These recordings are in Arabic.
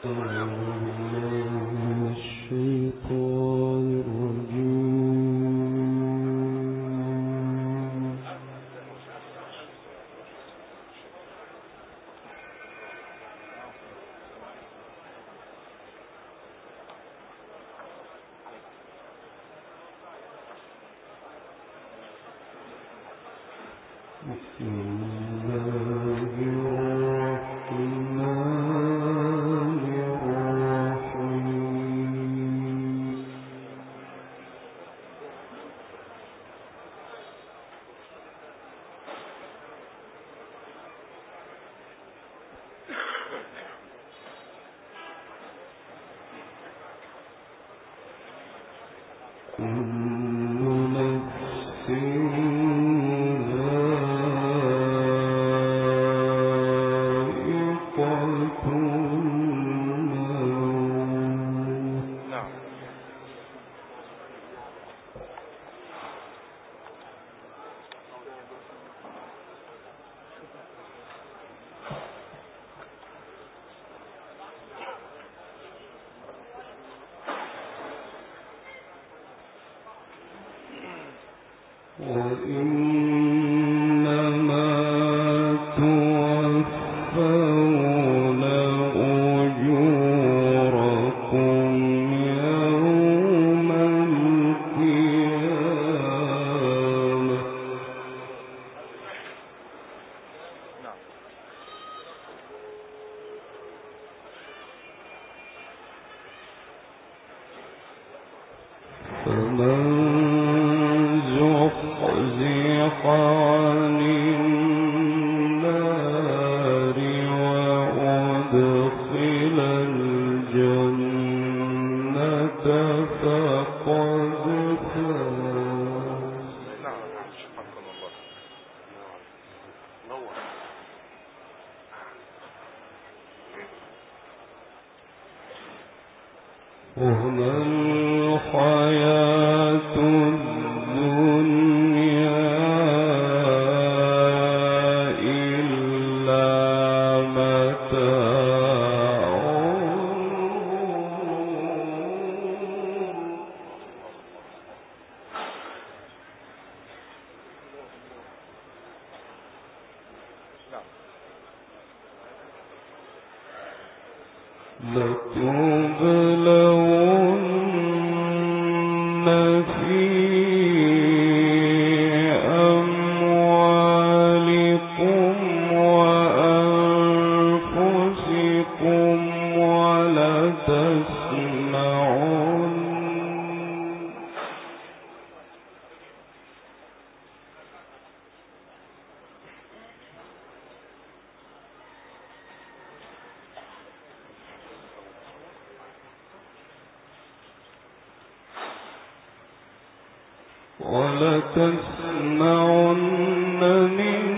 وَلَتَسْمَعُنَّ مِنَ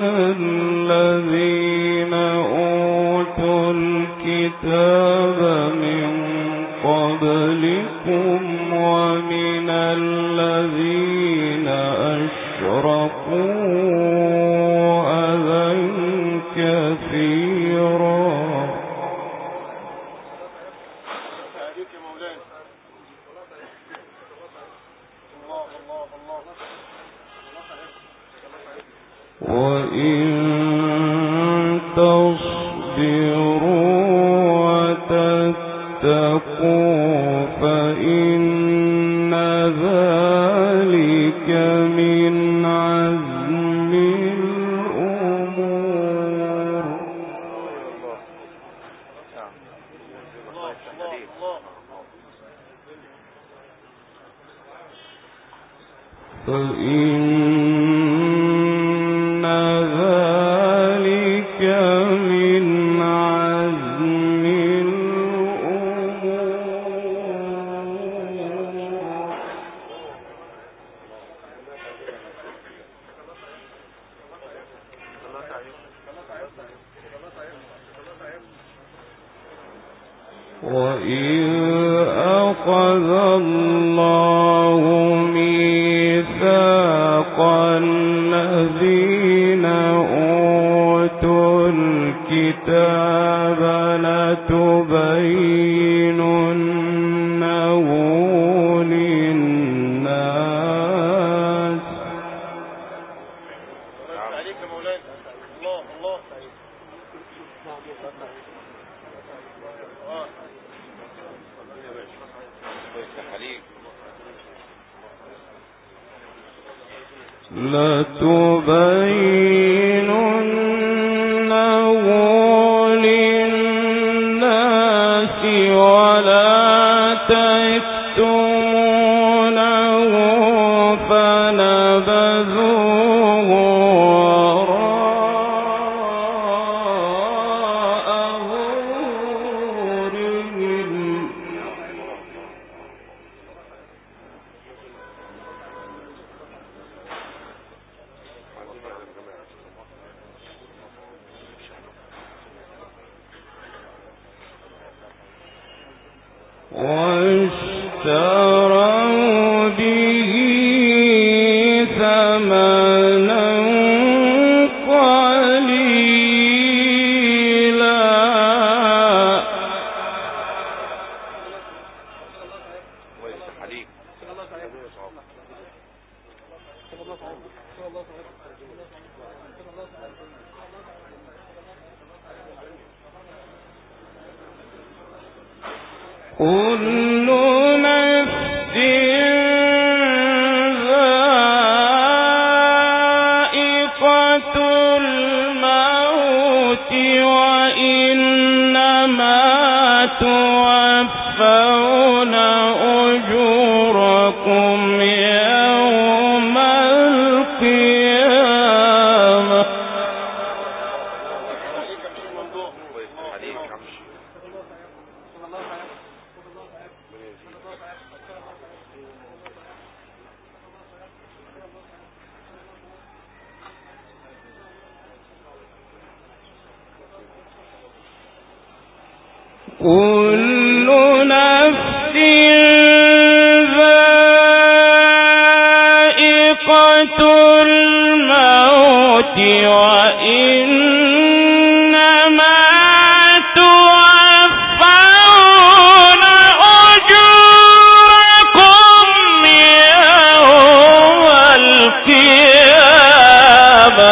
الَّذِينَ أُوتُوا الْكِتَابَ مِنْ قَبْلِكُمْ وَمِنَ الَّذِينَ أَشْرَكُوا أَذًى كَثِيرًا. وَإِن تَصْبِرُوا وَتَتَّقُوا فَإِنَّ ذَلِكَ مِنْ عَزْمِ الْأُمُورِ. وَإِذْ أَخَذَ اللَّهُ مِيثَاقَ الَّذِينَ أُوتُوا الْكِتَابَ لَتُبَيِّنُنَّهُ لتبيننه للناس ولا تكتمونه فنبذوه وراء ظهورهم واشتروا به ثمنا قليلا كل نفس ذائقة الموت وإنما توفون أجوركم يوم القيامة كل نفس ذائقة الموت وإنما توفون أجوركم يوم القيامة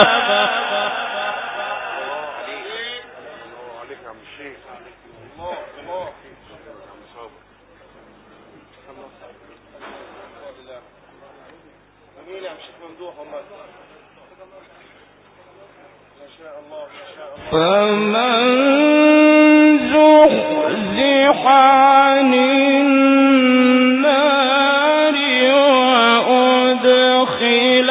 فمن زحزح عن النار وأدخل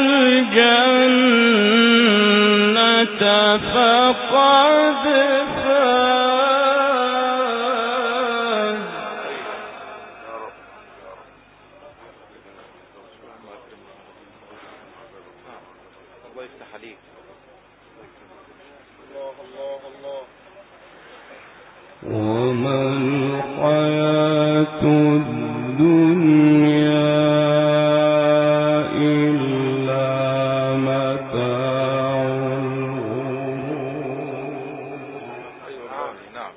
الجنة فقد فاز الله يفتح عليك. وما الحياة الدنيا إلا متاع الغرور نعم.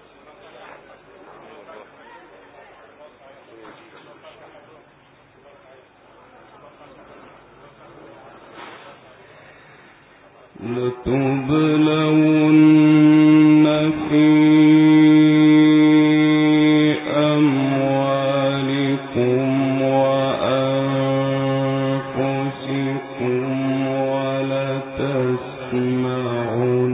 لتبلون في أموالكم وأنفسكم ولتسمعن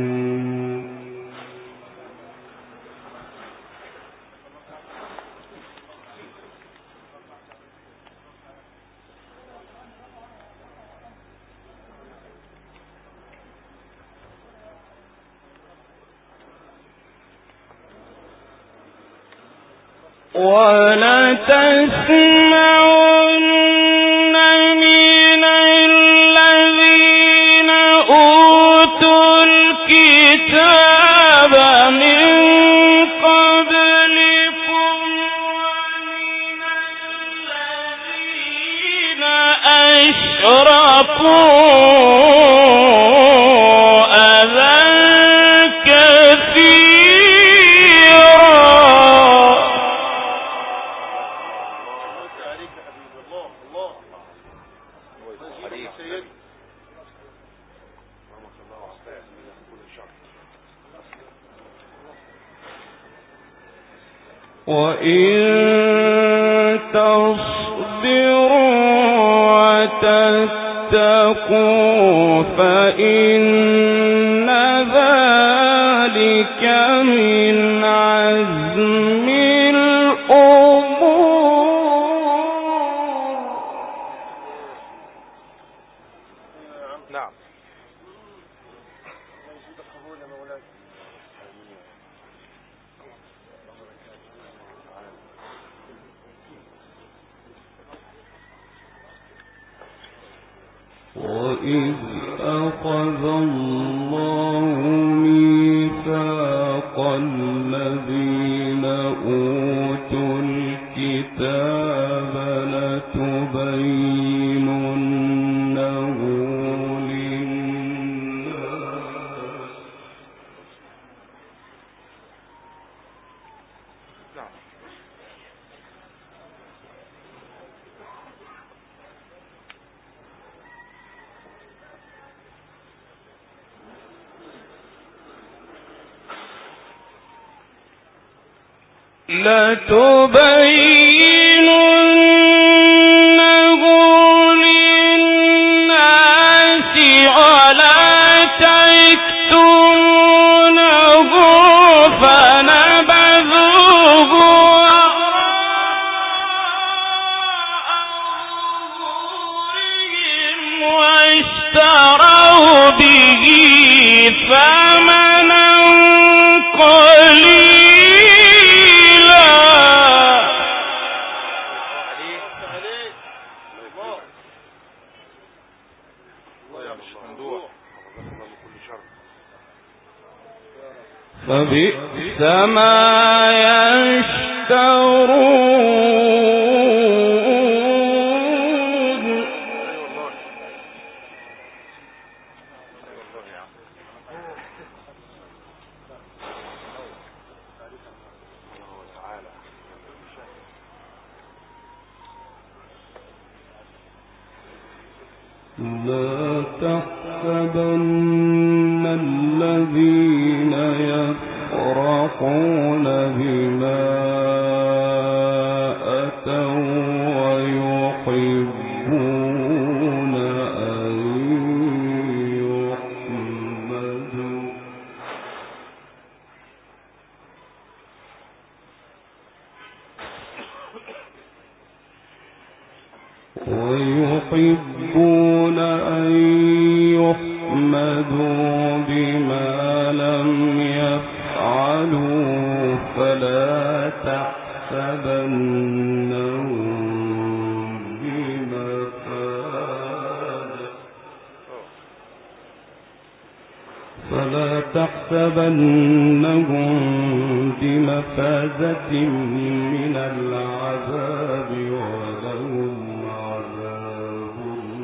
من الذين أوتوا الكتاب من قبلكم ومن الذين أشركوا أذى كثيرا وإن تصبروا وتتقوا فإن ذلك من عزم الأمور. نعم. وإذ أخذ الله ميثاق الذين أوتوا الكتاب لتبيننه للناس. لتبيننه للناس ولا تكتمونه فنبذوه واشتروا به ثمنا قليلا. فبئس ما يشترون. لا تحسبن الذين يفرحون بما أتوا ويحبون أن يحمدوا بما لم يفعلوا فلا تحسبنهم بمفازة من العذاب ولهم عذاب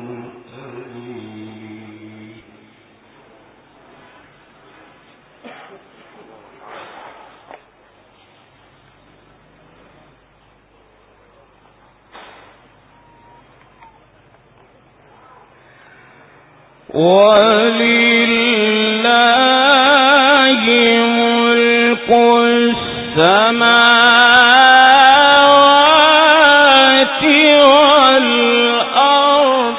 أليم. ولله ملك السماوات والأرض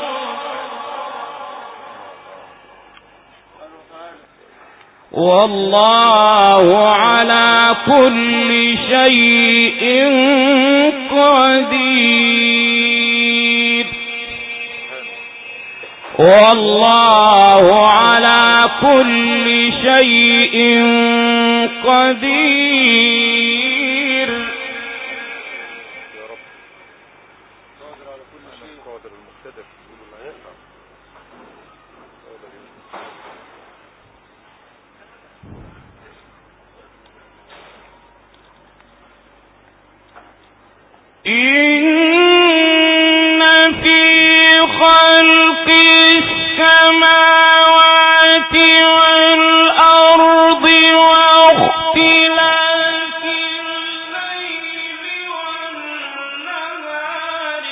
والله على كل شيء قدير. والله على كل شيء قدير. يا رب قادر على كل شيء، قادر المقتدر يقول ما يفعل. إن في خلق السماوات والأرض واختلاف الليل والنهار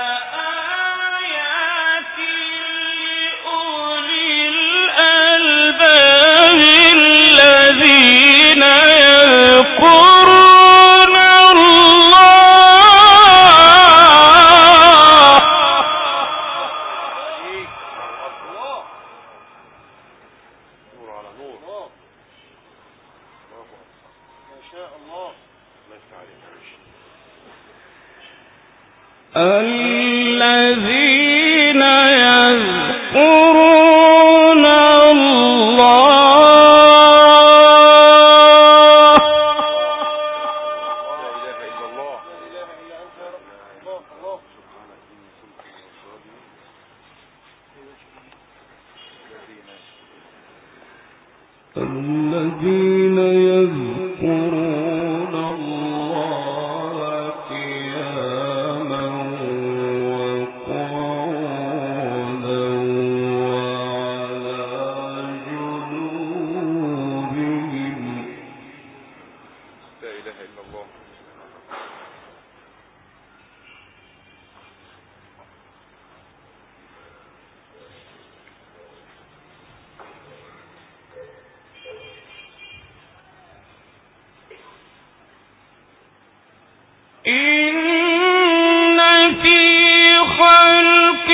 لآيات لأولي الألباب الذين يذكرون الله الذين يذكرون الله الذين يذكرون الله قياما وقعودا وعلى جنوبهم. لا إله إلا الله. إن في خلق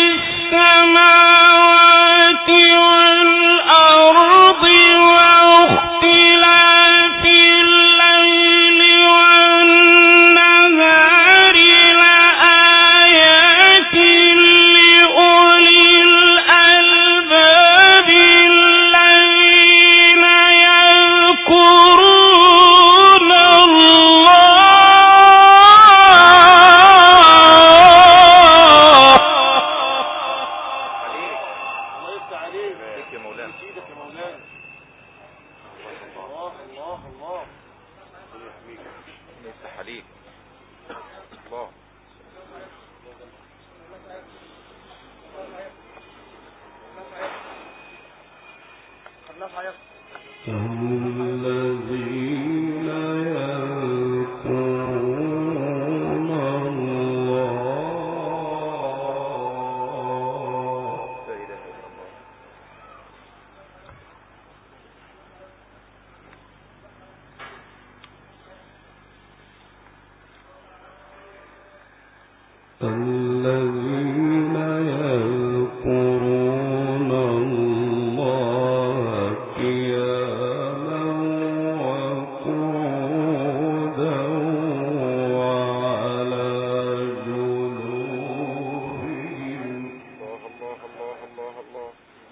السماوات والأرض واختلاف الليل والنهار لآيات لأولي الألباب الذين يذكرون الذين يذكرون الله قياما وقعودا وعلى جنوبهم. الله الله الله الله.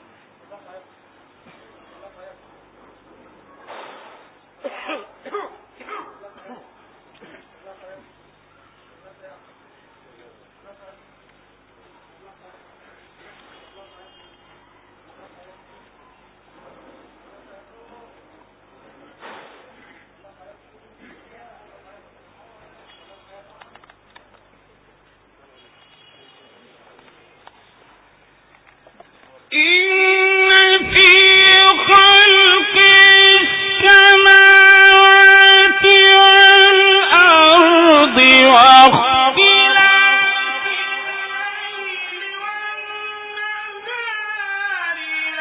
إن في خلق السماوات والأرض واختلاف الليل والنهار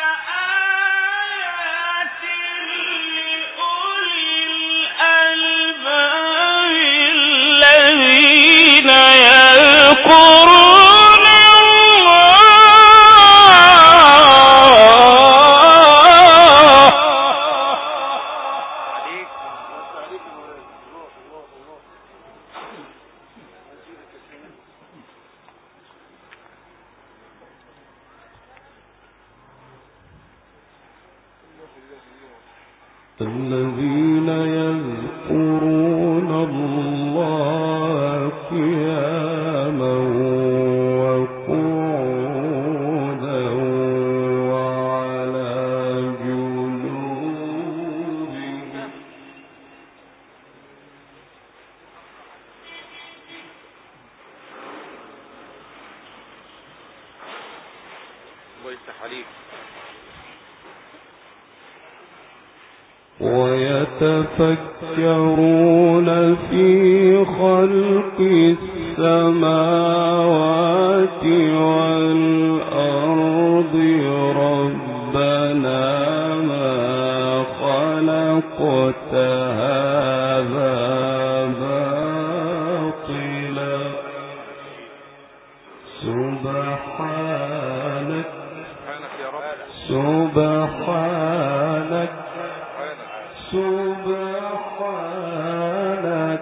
لآيات لأولي الألباب الذين يذكرون الذين يذكرون الله قياما وقعودا وعلى جنوبهم. الله يفتح عليك. ويتفكرون في خلق السماوات والأرض ربنا ما خلقت هذا باطلا سبحانك يا رب. سبحانك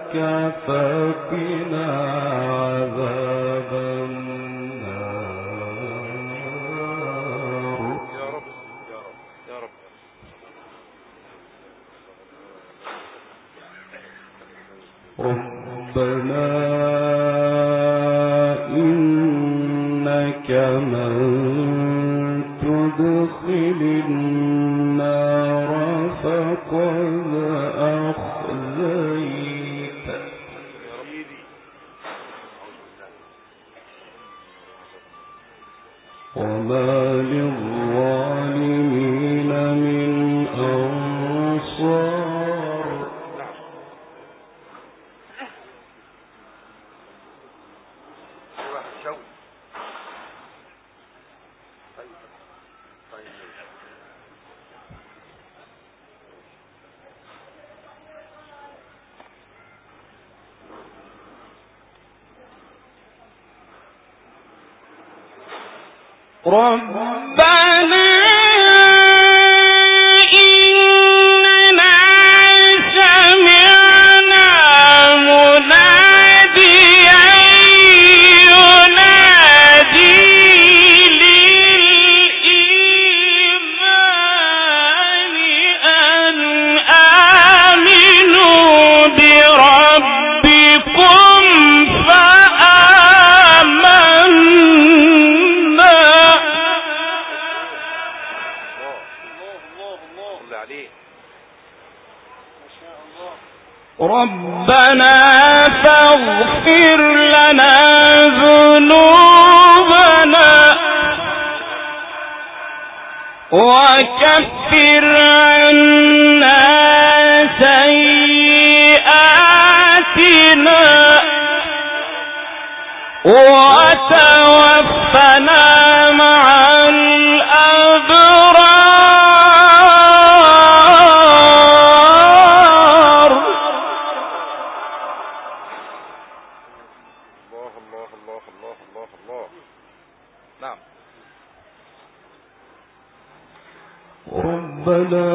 فقنا عذاب النار. يا رب يا رب يا رب. ربنا إنك من تدخل النار فقد أخزيت وما للظالمين من أنصار. ربنا إننا سمعنا مناديا ينادي للإيمان أن آمنوا بربكم فآمنا. ربنا فاغفر لنا ذنوبنا وكفر عنا سيئاتنا وتوفنا مع الأبرار. نعم. ربنا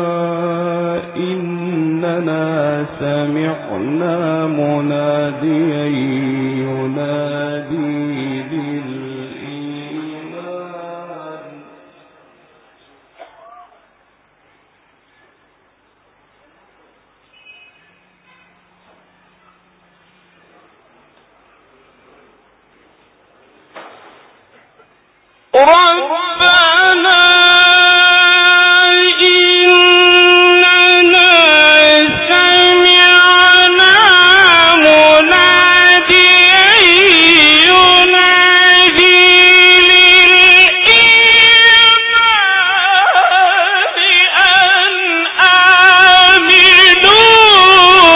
إننا سمعنا مناديا ينادي للإيمان ربنا إننا سمعنا مناديا ينادي للإيمان أن آمنوا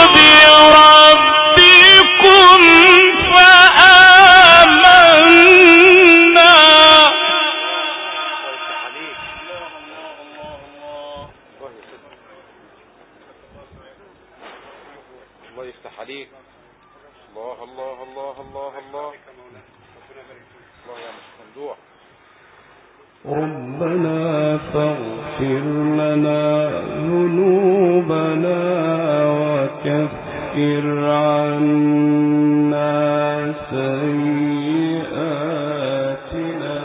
بربكم فآمنا. الله يفتح عليك. الله الله الله الله الله الله يا ممدوح. ربنا فاغفر لنا ذنوبنا وكفر عنا سيئاتنا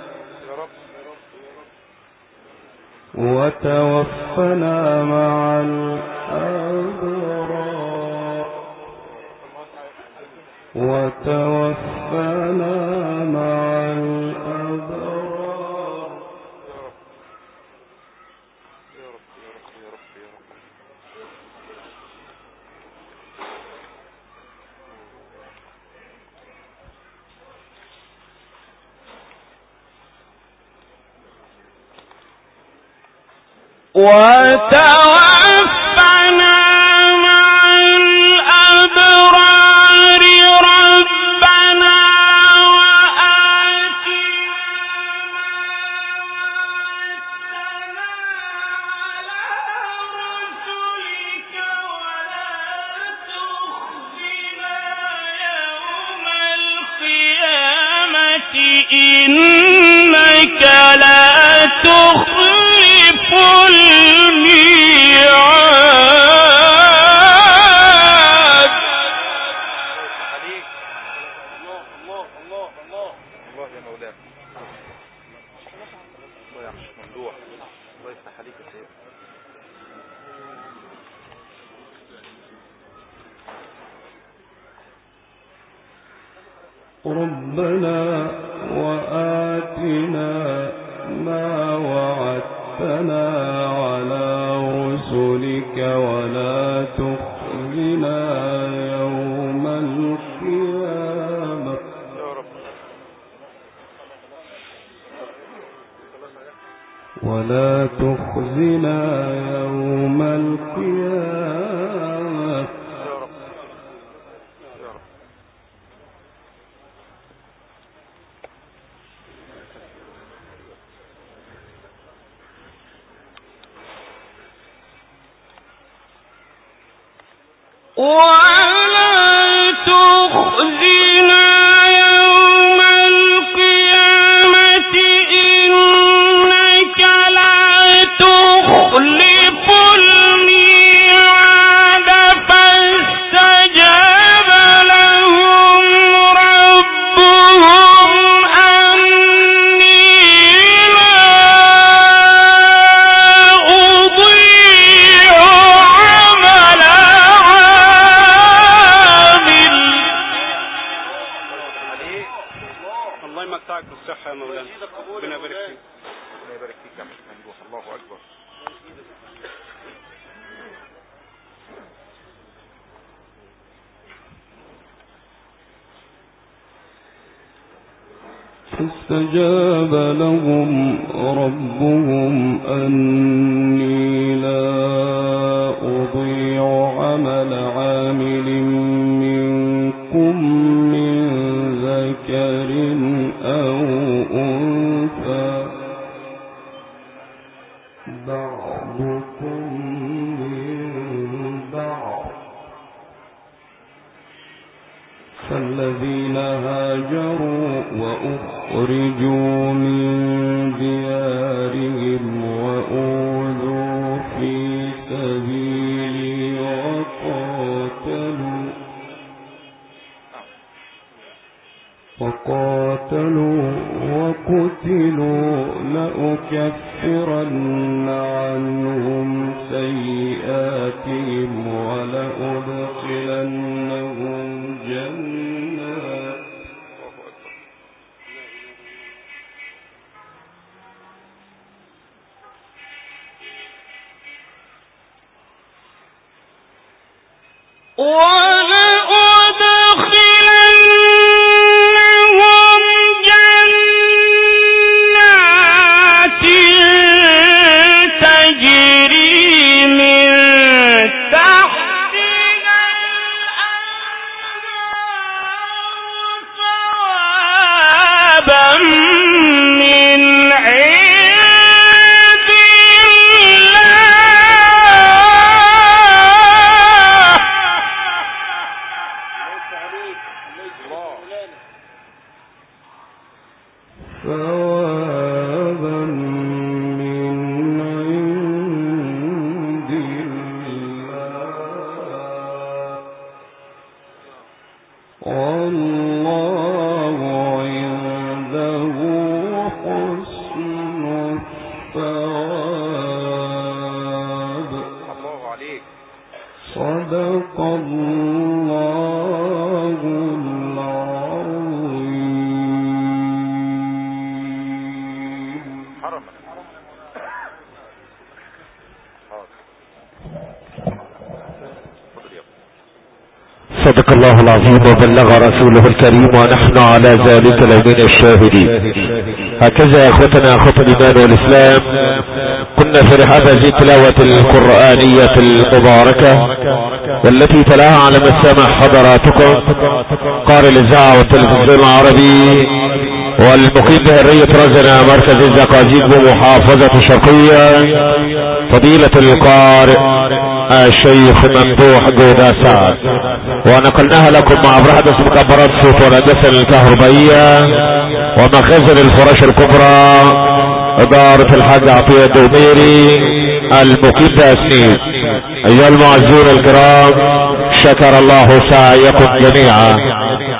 وتوفنا مع الأبرار. وتوفنا مع الأبرار. يا رب يا رب يا رب يا رب. وتوفنا مع الأبرار. ربنا وآتنا على رسلك ولا تخزنا يوم القيامة إنك لا تخلف الميعاد. ربنا وآتنا ما وعدتنا على رسلك ولا تخزنا يوم القيامة ولا تخزنا يوم القيامة ولا تخزنا يوم القيامة إنك لا تخلف الميعاد فاستجاب لهم ربهم أني لا أضيع عمل الله يمتعك بالصحة يا مولانا. ربنا يبارك فيك. ربنا يبارك فيك يا ممدوح. الله أكبر. فاستجاب لهم ربهم أني لا أضيع عمل عامل منكم من ذكر أو أنثى بعضكم من بعض فالذين هاجروا وأخرجوا من ديارهم وأوذوا في سبيلي وقاتلوا وقتلوا لأكفرن عنهم سيئاتهم ولأدخلنهم جنات تجري من تحتها الأنهار ثوابا من عند ثوابا من عند الله والله عنده حسن الثواب. الله عليك. صدق الله العظيم. حرما. صدق الله العظيم وبلغ رسوله الكريم ونحن على ذلك لمن الشاهدين. هكذا يا اخوتنا اخوة الايمان والاسلام كنا في هذه التلاوة القرآنية المباركة والتي تلاها على مسامع حضراتكم قارئ الاذاعة والتلفزيون العربي والمقيم بهرية رزنا مركز الزقازيق بمحافظة الشرقية فضيلة القارئ الشيخ ممدوح جودة سعد، ونقلناها لكم مع أحدث مكبرات صوت والهندسة الكهربائية ومخازن الفراش الكبرى إدارة الحاج عطية الدوميري المقيم بأسنيد. أيها المعزون الكرام شكر الله سعيكم جميعا.